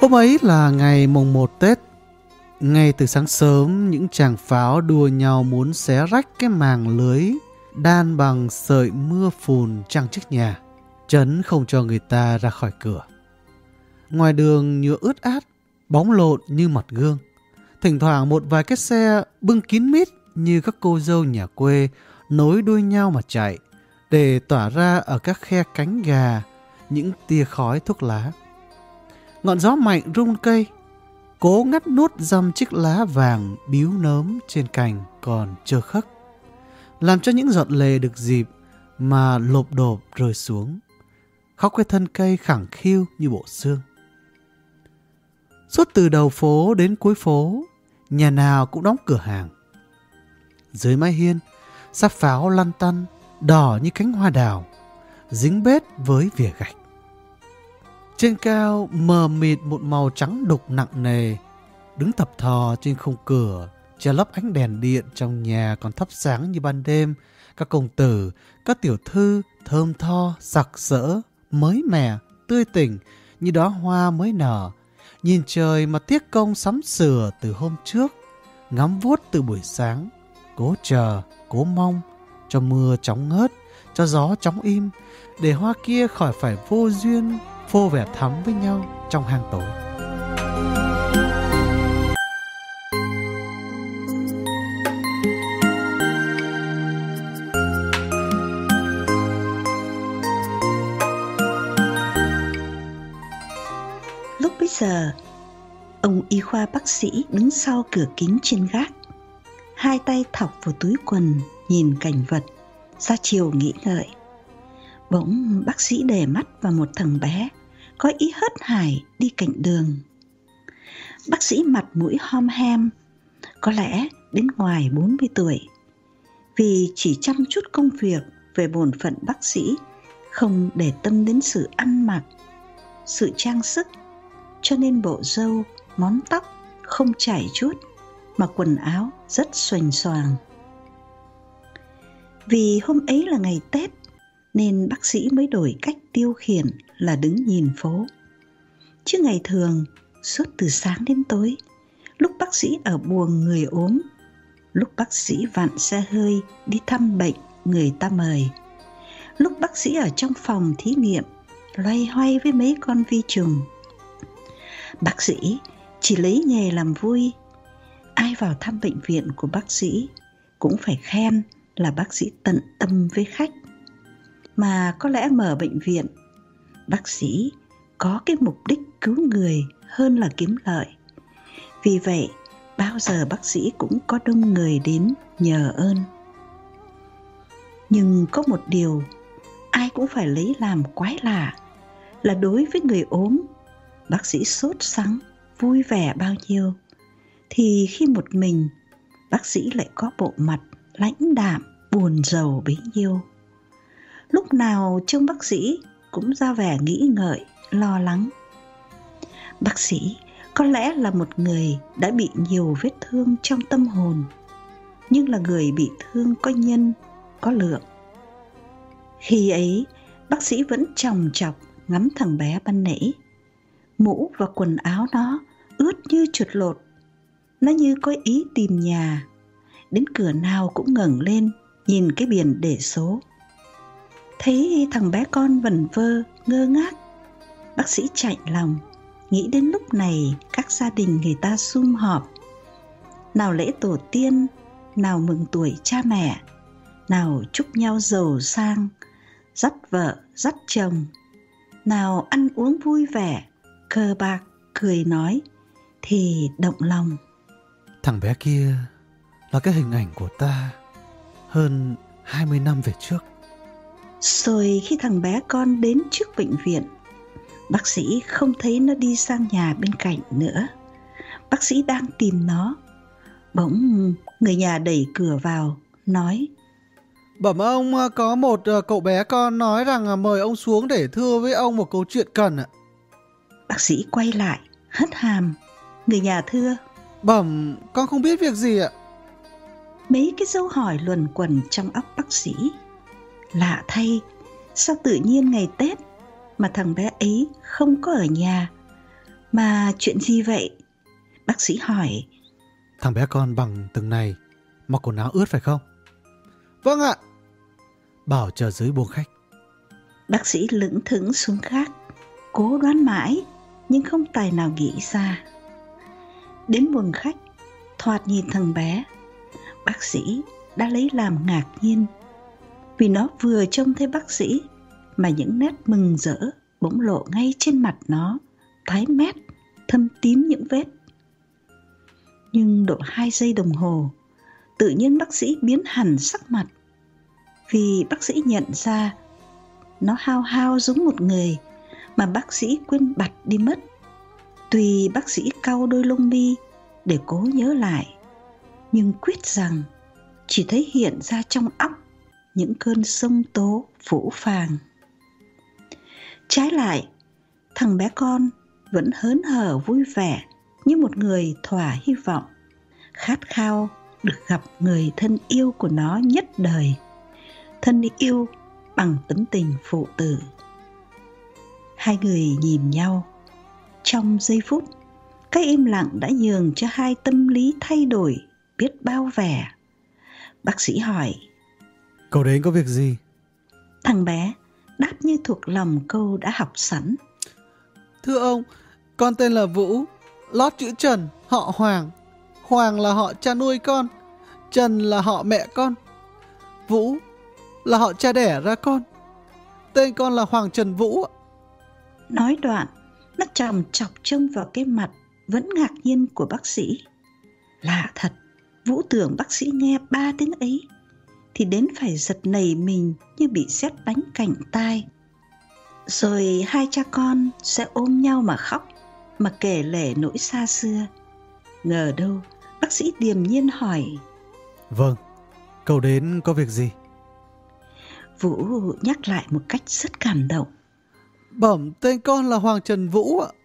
Hôm ấy là ngày mùng 1 Tết. Ngay từ sáng sớm, những chàng pháo đua nhau muốn xé rách cái màng lưới đan bằng sợi mưa phùn trăng trước nhà, chắn không cho người ta ra khỏi cửa. Ngoài đường nhựa ướt át, bóng lộn như mặt gương. Thỉnh thoảng một vài cái xe bưng kín mít như các cô dâu nhà quê nối đuôi nhau mà chạy, để tỏa ra ở các khe cánh gà những tia khói thuốc lá. Ngọn gió mạnh rung cây, cố ngắt nuốt dăm chiếc lá vàng bíu nớm trên cành còn trơ khắc, làm cho những giọt lệ được dịp mà lộp độp rơi xuống, khóc cái thân cây khẳng khiu như bộ xương. Suốt từ đầu phố đến cuối phố, nhà nào cũng đóng cửa hàng. Dưới mái hiên, sáp pháo lăn tăn, đỏ như cánh hoa đào, dính bết với vỉa gạch. Trên cao mờ mịt một màu trắng đục nặng nề, đứng thập thò trên khung cửa, che lấp ánh đèn điện trong nhà còn thắp sáng như ban đêm. Các công tử, các tiểu thư thơm tho, sặc sỡ, mới mẻ, tươi tỉnh như đóa hoa mới nở, nhìn trời mà tiếc công sắm sửa từ hôm trước, ngắm vuốt từ buổi sáng, cố chờ, cố mong cho mưa chóng ngớt, cho gió chóng im, để hoa kia khỏi phải vô duyên phô vẻ thắm với nhau trong hang tối. Lúc bấy giờ, ông y khoa bác sĩ đứng sau cửa kính trên gác, hai tay thọc vào túi quần nhìn cảnh vật, ra chiều nghĩ ngợi. Bỗng bác sĩ để mắt vào một thằng bé có ý hớt hải đi cạnh đường. Bác sĩ mặt mũi hom hem, có lẽ đến ngoài 40 tuổi. Vì chỉ chăm chút công việc về bổn phận bác sĩ, không để tâm đến sự ăn mặc, sự trang sức, cho nên bộ râu, món tóc không chải chút, mà quần áo rất xoành xoàng. Vì hôm ấy là ngày Tết, nên bác sĩ mới đổi cách tiêu khiển là đứng nhìn phố. Chứ ngày thường, suốt từ sáng đến tối, lúc bác sĩ ở buồng người ốm, lúc bác sĩ vặn xe hơi đi thăm bệnh người ta mời, lúc bác sĩ ở trong phòng thí nghiệm loay hoay với mấy con vi trùng, bác sĩ chỉ lấy nghề làm vui. Ai vào thăm bệnh viện của bác sĩ cũng phải khen là bác sĩ tận tâm với khách. Mà có lẽ mở bệnh viện, bác sĩ có cái mục đích cứu người hơn là kiếm lợi. Vì vậy, bao giờ bác sĩ cũng có đông người đến nhờ ơn. Nhưng có một điều ai cũng phải lấy làm quái lạ, là đối với người ốm, bác sĩ sốt sắng, vui vẻ bao nhiêu, thì khi một mình, bác sĩ lại có bộ mặt lãnh đạm, buồn rầu bấy nhiêu. Lúc nào trông bác sĩ cũng ra vẻ nghĩ ngợi, lo lắng. Bác sĩ có lẽ là một người đã bị nhiều vết thương trong tâm hồn, nhưng là người bị thương có nhân, có lượng. Khi ấy, bác sĩ vẫn chòng chọc ngắm thằng bé ban nãy. Mũ và quần áo nó ướt như chuột lột. Nó như có ý tìm nhà. Đến cửa nào cũng ngẩng lên nhìn cái biển để số. Thấy thằng bé con vẩn vơ, ngơ ngác, bác sĩ chạnh lòng, nghĩ đến lúc này các gia đình người ta sum họp. Nào lễ tổ tiên, nào mừng tuổi cha mẹ, nào chúc nhau giàu sang, dắt vợ, dắt chồng, nào ăn uống vui vẻ, cờ bạc, cười nói, thì động lòng. Thằng bé kia là cái hình ảnh của ta hơn 20 năm về trước. Rồi khi thằng bé con đến trước bệnh viện, bác sĩ không thấy nó đi sang nhà bên cạnh nữa. Bác sĩ đang tìm nó. Bỗng người nhà đẩy cửa vào, nói: Bẩm ông, có một cậu bé con nói rằng mời ông xuống để thưa với ông một câu chuyện cần ạ. Bác sĩ quay lại, hất hàm. Người nhà thưa: Bẩm, con không biết việc gì ạ. Mấy cái dấu hỏi luẩn quẩn trong óc bác sĩ. Lạ thay, sao tự nhiên ngày Tết mà thằng bé ấy không có ở nhà, Mà chuyện gì vậy? Bác sĩ hỏi. Thằng bé con bằng từng này mặc quần áo ướt phải không? Vâng ạ. Bảo chờ dưới buồng khách. Bác sĩ lững thững xuống gác, cố đoán mãi nhưng không tài nào nghĩ ra. Đến buồng khách, thoạt nhìn thằng bé, bác sĩ đã lấy làm ngạc nhiên, vì nó vừa trông thấy bác sĩ mà những nét mừng rỡ bỗng lộ ngay trên mặt nó, tái mét, thâm tím những vết. Nhưng độ 2 giây đồng hồ, tự nhiên bác sĩ biến hẳn sắc mặt, vì bác sĩ nhận ra nó hao hao giống một người mà bác sĩ quên bặt đi mất. Tuy bác sĩ cau đôi lông mi để cố nhớ lại, nhưng quyết rằng chỉ thấy hiện ra trong óc những cơn sông tố phũ phàng. Trái lại, thằng bé con vẫn hớn hở vui vẻ như một người thỏa hy vọng, khát khao được gặp người thân yêu của nó nhất đời, thân yêu bằng tấm tình phụ tử. Hai người nhìn nhau. Trong giây phút, cái im lặng đã nhường cho hai tâm lý thay đổi biết bao vẻ. Bác sĩ hỏi. Cậu đến có việc gì? Thằng bé đáp như thuộc lòng câu đã học sẵn. Thưa ông, con tên là Vũ, lót chữ Trần, họ Hoàng. Hoàng là họ cha nuôi con, Trần là họ mẹ con, Vũ là họ cha đẻ ra con. Tên con là Hoàng Trần Vũ. Nói đoạn, nó chòng chọc trông vào cái mặt vẫn ngạc nhiên của bác sĩ. Lạ thật, Vũ tưởng bác sĩ nghe 3 tiếng ấy thì đến phải giật nảy mình như bị sét đánh cạnh tai. Rồi hai cha con sẽ ôm nhau mà khóc, mà kể lể nỗi xa xưa. Ngờ đâu bác sĩ điềm nhiên hỏi. Vâng, cậu đến có việc gì? Vũ nhắc lại một cách rất cảm động. Bẩm tên con là Hoàng Trần Vũ ạ.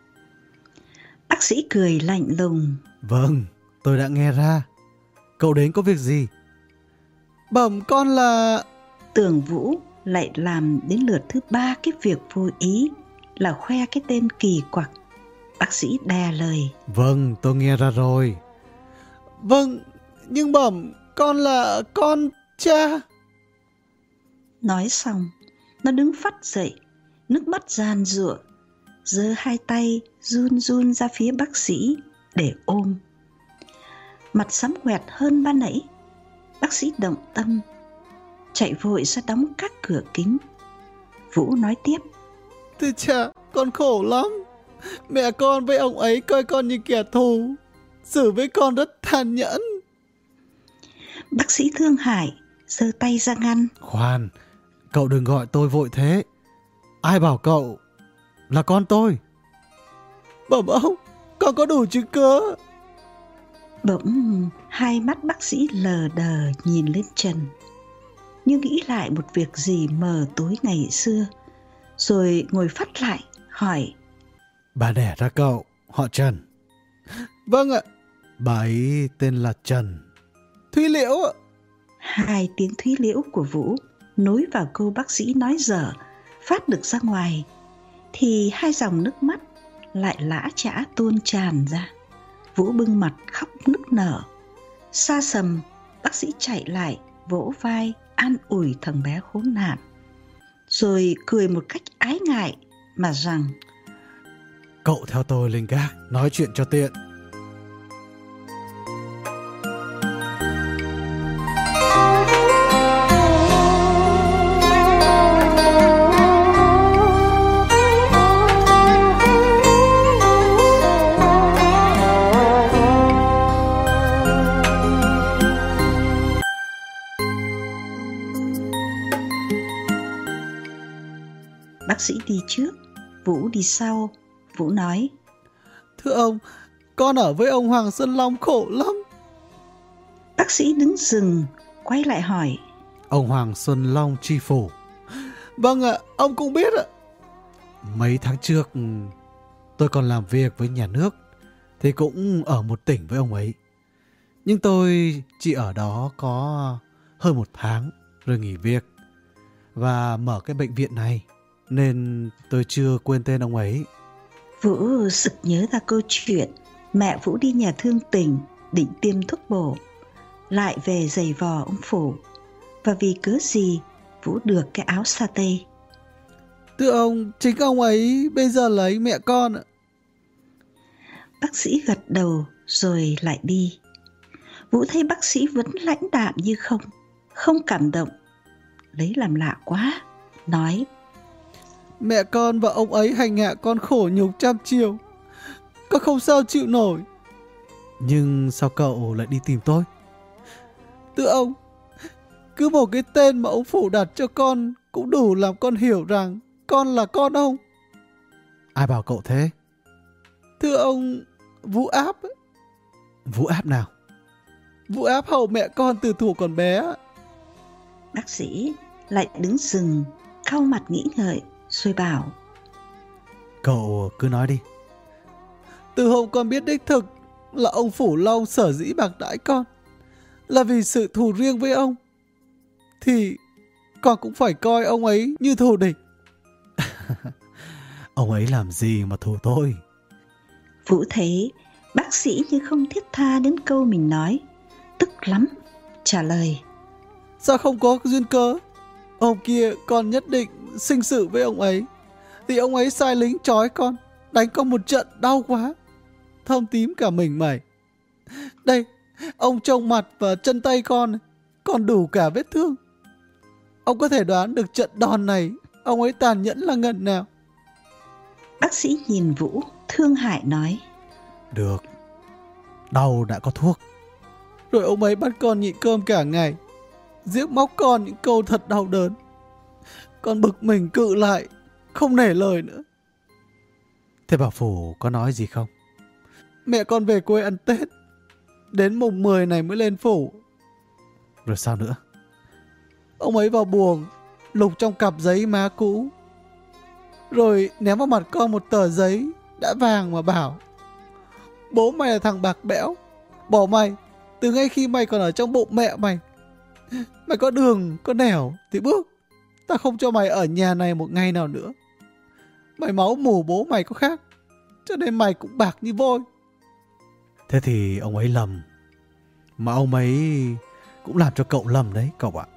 Bác sĩ cười lạnh lùng. Vâng, tôi đã nghe ra. Cậu đến có việc gì? Bẩm con là... Tưởng Vũ lại làm đến lượt thứ 3 cái việc vô ý là khoe cái tên kỳ quặc. Bác sĩ đè lời. Vâng, tôi nghe ra rồi. Vâng, nhưng bẩm con là con cha. Nói xong, nó đứng phắt dậy, nước mắt giàn giụa, giơ hai tay run run ra phía bác sĩ để ôm. Mặt sắm quẹt hơn ban nãy, bác sĩ động tâm, chạy vội ra đóng các cửa kính. Vũ nói tiếp. Thưa cha, con khổ lắm. Mẹ con với ông ấy coi con như kẻ thù, xử với con rất tàn nhẫn. Bác sĩ thương hại giơ tay ra ngăn. Khoan, cậu đừng gọi tôi vội thế. Ai bảo cậu là con tôi? Bẩm ông, con có đủ chứng cớ. Bỗng hai mắt bác sĩ lờ đờ nhìn lên trần, như nghĩ lại một việc gì mờ tối ngày xưa, rồi ngồi phắt lại hỏi. Bà đẻ ra cậu họ Trần? Vâng ạ. Bà ấy tên là Trần Thúy Liễu ạ. Hai tiếng Thúy Liễu của Vũ nối vào câu bác sĩ nói dở phát được ra ngoài, thì hai dòng nước mắt lại lã chã tuôn tràn ra. Vũ bưng mặt khóc nức nở. Xa sầm, bác sĩ chạy lại vỗ vai an ủi thằng bé khốn nạn, rồi cười một cách ái ngại mà rằng. Cậu theo tôi lên gác nói chuyện cho tiện. Bác sĩ đi trước, Vũ đi sau. Vũ nói. Thưa ông, con ở với ông Hoàng Xuân Long khổ lắm. Bác sĩ đứng dừng, quay lại hỏi. Ông Hoàng Xuân Long tri phủ? Vâng ạ, ông cũng biết ạ. Mấy tháng trước tôi còn làm việc với nhà nước, thì cũng ở một tỉnh với ông ấy. Nhưng tôi chỉ ở đó có hơn 1 tháng rồi nghỉ việc và mở cái bệnh viện này, nên tôi chưa quên tên ông ấy. Vũ sực nhớ ra câu chuyện mẹ Vũ đi nhà thương tình định tiêm thuốc bổ, lại về giày vò ông Phủ, và vì cớ gì Vũ được cái áo sa tê. Thưa ông, chính ông ấy bây giờ lấy mẹ con ạ. Bác sĩ gật đầu rồi lại đi. Vũ thấy bác sĩ vẫn lãnh đạm như không cảm động. Lấy làm lạ quá, nói: Mẹ con và ông ấy hành hạ con khổ nhục trăm chiều, con không sao chịu nổi. Nhưng sao cậu lại đi tìm tôi? Thưa ông, cứ một cái tên mà ông Phủ đặt cho con cũng đủ làm con hiểu rằng con là con ông. Ai bảo cậu thế? Thưa ông, Vũ Áp. Vũ Áp nào? Vũ Áp hầu mẹ con từ thuở còn bé. Bác sĩ lại đứng dừng, cau mặt nghĩ ngợi rồi bảo: Cậu cứ nói đi. Từ hôm con biết đích thực là ông Phủ Long sở dĩ bạc đãi con là vì sự thù riêng với ông, thì con cũng phải coi ông ấy như thù địch. Ông ấy làm gì mà thù tôi? Vũ thấy bác sĩ như không thiết tha đến câu mình nói, tức lắm, trả lời: Sao không có duyên cớ? Hôm kia con nhất định sinh sự với ông ấy, thì ông ấy sai lính trói con, đánh con một trận đau quá, thâm tím cả mình mẩy. Đây, ông trông mặt và chân tay con còn đủ cả vết thương. Ông có thể đoán được trận đòn này ông ấy tàn nhẫn là ngần nào. Bác sĩ nhìn Vũ thương hại nói: Được, đau đã có thuốc. Rồi ông ấy bắt con nhịn cơm cả ngày, giết móc con những câu thật đau đớn. Con bực mình cự lại, không nể lời nữa. Thế bà Phủ có nói gì không? Mẹ con về quê ăn Tết, đến mùng 10 này mới lên Phủ. Rồi sao nữa? Ông ấy vào buồng, lục trong cặp giấy má cũ, rồi ném vào mặt con một tờ giấy đã vàng mà bảo: Bố mày là thằng bạc bẽo, bỏ mày từ ngay khi mày còn ở trong bụng mẹ mày. Mày có đường, có nẻo thì bước. Ta không cho mày ở nhà này một ngày nào nữa. Mày máu mủ bố mày có khác, cho nên mày cũng bạc như vôi. Thế thì ông ấy lầm, mà ông ấy cũng làm cho cậu lầm đấy cậu ạ.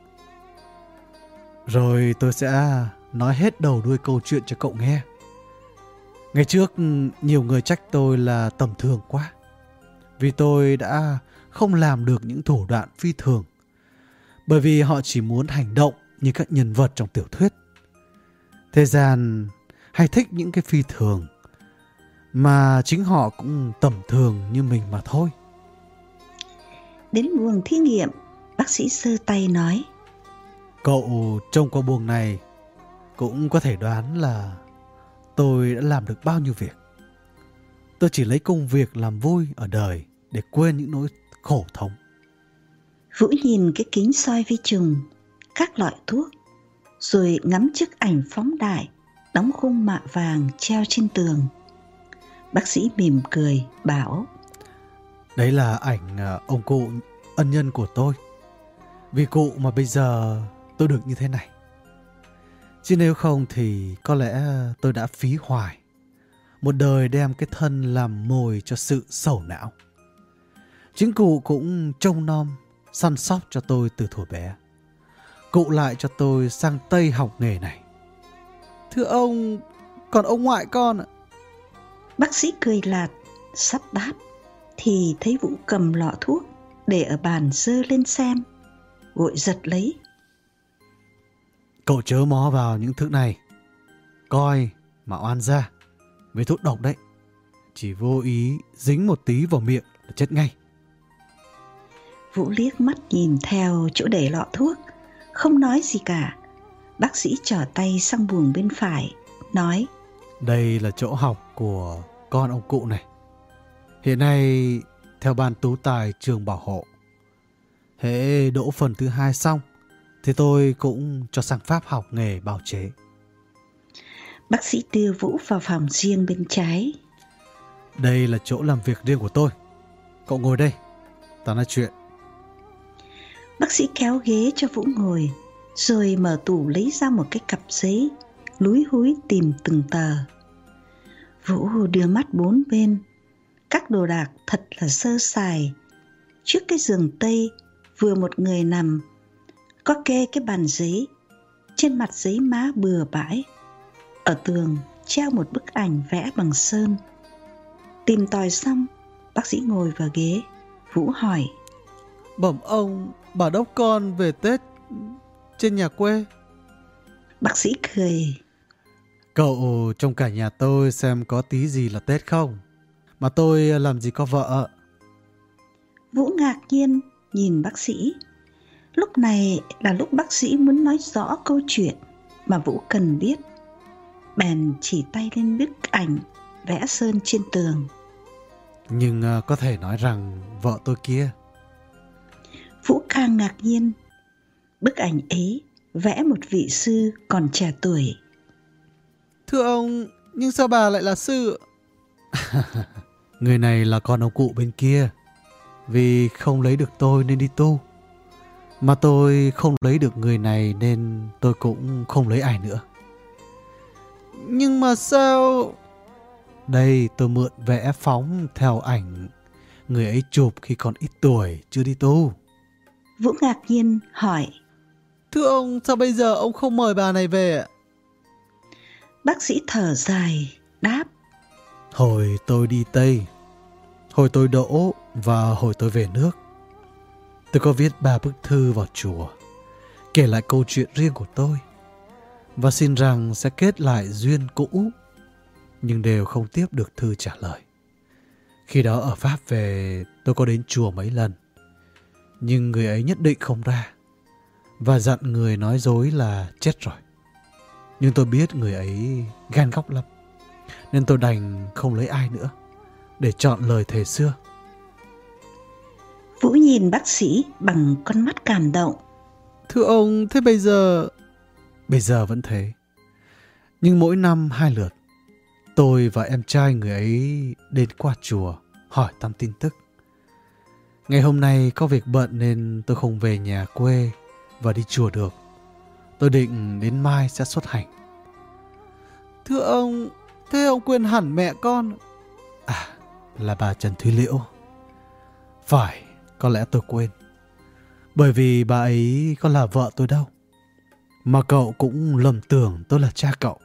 Rồi tôi sẽ nói hết đầu đuôi câu chuyện cho cậu nghe. Ngày trước nhiều người trách tôi là tầm thường quá, vì tôi đã không làm được những thủ đoạn phi thường, bởi vì họ chỉ muốn hành động như các nhân vật trong tiểu thuyết. Thế gian hay thích những cái phi thường, mà chính họ cũng tầm thường như mình mà thôi. Đến buồng thí nghiệm, bác sĩ giơ tay nói: Cậu trông qua buồng này cũng có thể đoán là tôi đã làm được bao nhiêu việc. Tôi chỉ lấy công việc làm vui ở đời để quên những nỗi khổ thống. Vũ nhìn cái kính soi vi trùng, các loại thuốc, rồi ngắm chiếc ảnh phóng đại đóng khung mạ vàng treo trên tường. Bác sĩ mỉm cười bảo: Đấy là ảnh ông cụ ân nhân của tôi. Vì cụ mà bây giờ tôi được như thế này. Chứ nếu không thì có lẽ tôi đã phí hoài một đời đem cái thân làm mồi cho sự sầu não. Chính cụ cũng trông nom, săn sóc cho tôi từ thuở bé. Cụ lại cho tôi sang Tây học nghề này. Thưa ông, còn ông ngoại con ạ? Bác sĩ cười lạt, sắp đáp thì thấy Vũ cầm lọ thuốc để ở bàn giơ lên xem, vội giật lấy. Cậu chớ mó vào những thứ này, coi mà oan ra, với thuốc độc đấy. Chỉ vô ý dính một tí vào miệng là chết ngay. Vũ liếc mắt nhìn theo chỗ để lọ thuốc, không nói gì cả. Bác sĩ trỏ tay sang buồng bên phải, nói: Đây là chỗ học của con ông cụ này. Hiện nay theo ban tú tài trường bảo hộ, hễ đỗ phần thứ 2 xong thì tôi cũng cho sang Pháp học nghề bào chế. Bác sĩ đưa Vũ vào phòng riêng bên trái. Đây là chỗ làm việc riêng của tôi. Cậu ngồi đây, ta nói chuyện. Bác sĩ kéo ghế cho Vũ ngồi, rồi mở tủ lấy ra một cái cặp giấy, lúi húi tìm từng tờ. Vũ đưa mắt bốn bên. Các đồ đạc thật là sơ sài. Trước cái giường tây vừa một người nằm, có kê cái bàn giấy, trên mặt giấy má bừa bãi. Ở tường treo một bức ảnh vẽ bằng sơn. Tìm tòi xong, bác sĩ ngồi vào ghế. Vũ hỏi: Bẩm ông, bà đốc con về Tết trên nhà quê. Bác sĩ cười: Cậu trông cả nhà tôi xem có tí gì là Tết không? Mà tôi làm gì có vợ. Vũ ngạc nhiên nhìn bác sĩ. Lúc này là lúc bác sĩ muốn nói rõ câu chuyện mà Vũ cần biết. Bèn chỉ tay lên bức ảnh vẽ sơn trên tường. Nhưng có thể nói rằng vợ tôi kia. Vũ càng ngạc nhiên. Bức ảnh ấy vẽ một vị sư còn trẻ tuổi. Thưa ông, nhưng sao bà lại là sư? Người này là con ông cụ bên kia. Vì không lấy được tôi nên đi tu. Mà tôi không lấy được người này nên tôi cũng không lấy ai nữa. Nhưng mà sao? Đây tôi mượn vẽ phóng theo ảnh người ấy chụp khi còn ít tuổi, chưa đi tu. Vũ ngạc nhiên hỏi: Thưa ông, sao bây giờ ông không mời bà này về ạ? Bác sĩ thở dài đáp: Hồi tôi đi Tây, hồi tôi đỗ và hồi tôi về nước, tôi có viết 3 bức thư vào chùa, kể lại câu chuyện riêng của tôi và xin rằng sẽ kết lại duyên cũ, nhưng đều không tiếp được thư trả lời. Khi đó ở Pháp về, tôi có đến chùa mấy lần, nhưng người ấy nhất định không ra và dặn người nói dối là chết rồi. Nhưng tôi biết người ấy gan góc lắm, nên tôi đành không lấy ai nữa để chọn lời thề xưa. Vũ nhìn bác sĩ bằng con mắt cảm động. Thưa ông, thế bây giờ? Bây giờ vẫn thế. Nhưng mỗi năm 2 lượt, tôi và em trai người ấy đến qua chùa hỏi thăm tin tức. Ngày hôm nay có việc bận nên tôi không về nhà quê và đi chùa được. Tôi định đến mai sẽ xuất hành. Thưa ông, thế ông quên hẳn mẹ con. À, là bà Trần Thúy Liễu. Phải, có lẽ tôi quên. Bởi vì bà ấy có là vợ tôi đâu. Mà cậu cũng lầm tưởng tôi là cha cậu.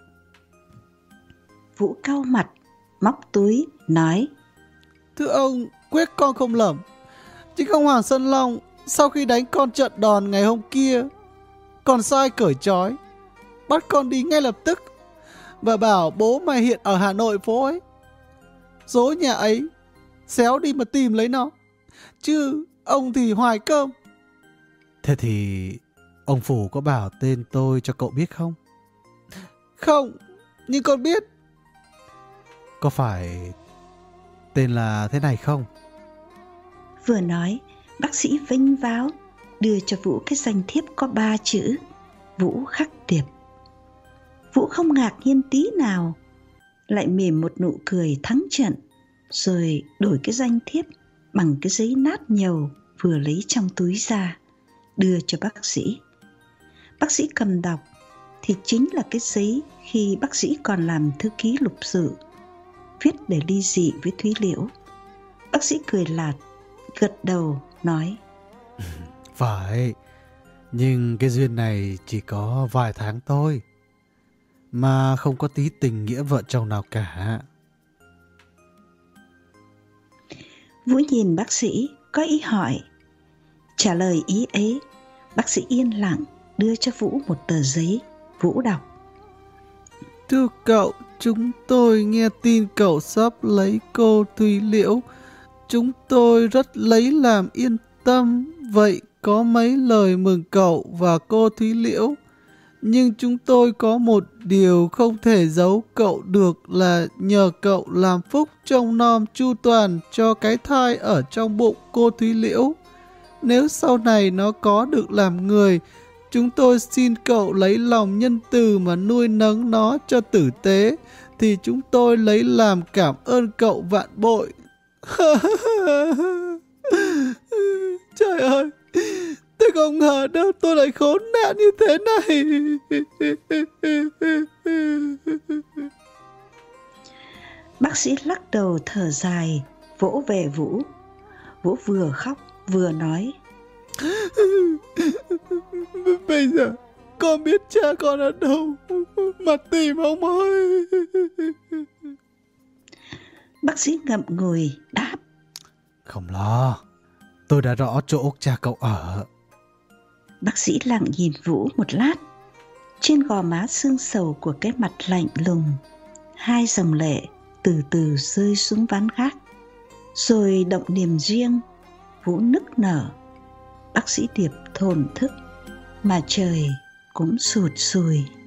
Vũ cau mặt, móc túi, nói: Thưa ông, quyết con không lầm. Chứ không Hoàng Sơn Long, sau khi đánh con trận đòn ngày hôm kia, còn sai cởi trói, bắt con đi ngay lập tức và bảo bố mày hiện ở Hà Nội phố ấy. Dối nhà ấy, xéo đi mà tìm lấy nó. Chứ ông thì hoài cơm. Thế thì ông Phủ có bảo tên tôi cho cậu biết không? Không, nhưng con biết. Có phải tên là thế này không? Vừa nói, bác sĩ vênh váo đưa cho Vũ cái danh thiếp có 3 chữ: Vũ Khắc Tiệp. Vũ không ngạc nhiên tí nào, lại mỉm một nụ cười thắng trận, rồi đổi cái danh thiếp bằng cái giấy nát nhầu vừa lấy trong túi ra, đưa cho bác sĩ. Bác sĩ cầm đọc thì chính là cái giấy khi bác sĩ còn làm thư ký lục sự, viết để ly dị với Thúy Liễu. Bác sĩ cười lạt, gật đầu nói: Phải, nhưng cái duyên này chỉ có vài tháng thôi, mà không có tí tình nghĩa vợ chồng nào cả. Vũ nhìn bác sĩ có ý hỏi. Trả lời ý ấy, bác sĩ yên lặng đưa cho Vũ một tờ giấy. Vũ đọc: Thưa cậu, chúng tôi nghe tin cậu sắp lấy cô Thúy Liễu. Chúng tôi rất lấy làm yên tâm. Vậy có mấy lời mừng cậu và cô Thúy Liễu. Nhưng chúng tôi có một điều không thể giấu cậu được là nhờ cậu làm phúc trông nom chu toàn cho cái thai ở trong bụng cô Thúy Liễu. Nếu sau này nó có được làm người, chúng tôi xin cậu lấy lòng nhân từ mà nuôi nấng nó cho tử tế, thì chúng tôi lấy làm cảm ơn cậu vạn bội. Trời ơi, tôi không ngờ đâu tôi lại khốn nạn như thế này. Bác sĩ lắc đầu thở dài, vỗ về Vũ. Vũ vừa khóc vừa nói: Bây giờ con biết cha con ở đâu mà tìm ông ơi. Bác sĩ ngậm ngùi đáp: Không lo, tôi đã rõ chỗ cha cậu ở. Bác sĩ lặng nhìn Vũ một lát. Trên gò má sưng sầu của cái mặt lạnh lùng, 2 dòng lệ từ từ rơi xuống ván gác. Rồi động niềm riêng, Vũ nức nở. Bác sĩ Điệp thổn thức, mà trời cũng sụt sùi.